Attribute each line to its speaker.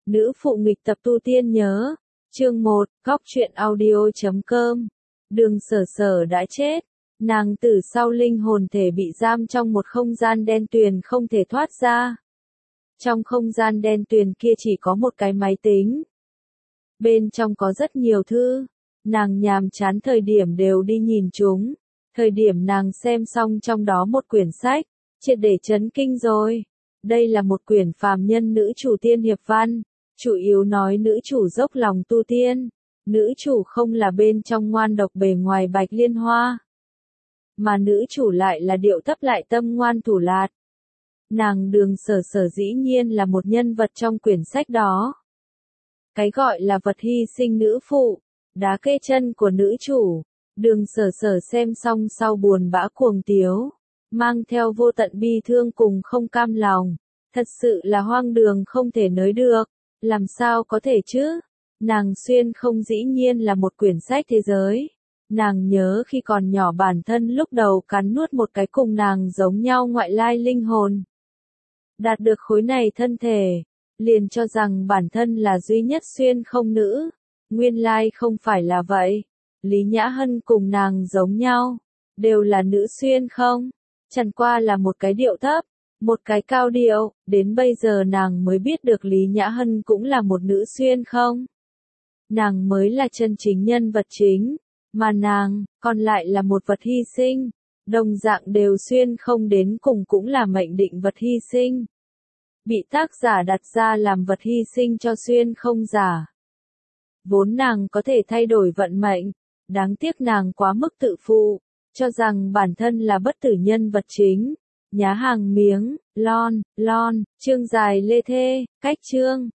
Speaker 1: Nữ phụ nghịch tập tu tiên nhớ. Chương 1, Góc truyện audio.com. Đường Sở Sở đã chết. Nàng từ sau linh hồn thể bị giam trong một không gian đen tuyền không thể thoát ra. Trong không gian đen tuyền kia chỉ có một cái máy tính. Bên trong có rất nhiều thư. Nàng nhàm chán thời điểm đều đi nhìn chúng. Thời điểm nàng xem xong trong đó một quyển sách, triệt để chấn kinh rồi. Đây là một quyển phàm nhân nữ chủ tiên hiệp văn, chủ yếu nói nữ chủ dốc lòng tu tiên. Nữ chủ không là bên trong ngoan độc bề ngoài Bạch Liên Hoa, mà nữ chủ lại là điệu thấp lại tâm ngoan thủ lạt. Nàng Đường Sở Sở dĩ nhiên là một nhân vật trong quyển sách đó. Cái gọi là vật hy sinh nữ phụ, đá kê chân của nữ chủ. Đường Sở Sở xem xong sau buồn bã cuồng tiếu, mang theo vô tận bi thương cùng không cam lòng. Thật sự là hoang đường không thể nới được. Làm sao có thể chứ? Nàng xuyên không dĩ nhiên là một quyển sách thế giới. Nàng nhớ khi còn nhỏ bản thân lúc đầu cắn nuốt một cái cùng nàng giống nhau ngoại lai linh hồn. Đạt được khối này thân thể, liền cho rằng bản thân là duy nhất xuyên không nữ. Nguyên lai không phải là vậy. Lý Nhã Hân cùng nàng giống nhau, đều là nữ xuyên không. Chẳng qua là một cái điệu thấp, một cái cao điệu, đến bây giờ nàng mới biết được Lý Nhã Hân cũng là một nữ xuyên không. Nàng mới là chân chính nhân vật chính, mà nàng, còn lại là một vật hy sinh, đồng dạng đều xuyên không đến cùng cũng là mệnh định vật hy sinh. Bị tác giả đặt ra làm vật hy sinh cho xuyên không giả. Vốn nàng có thể thay đổi vận mệnh, đáng tiếc nàng quá mức tự phụ, cho rằng bản thân là bất tử nhân vật chính. Nhá hàng miếng, lon, chương dài lê thê, cách chương.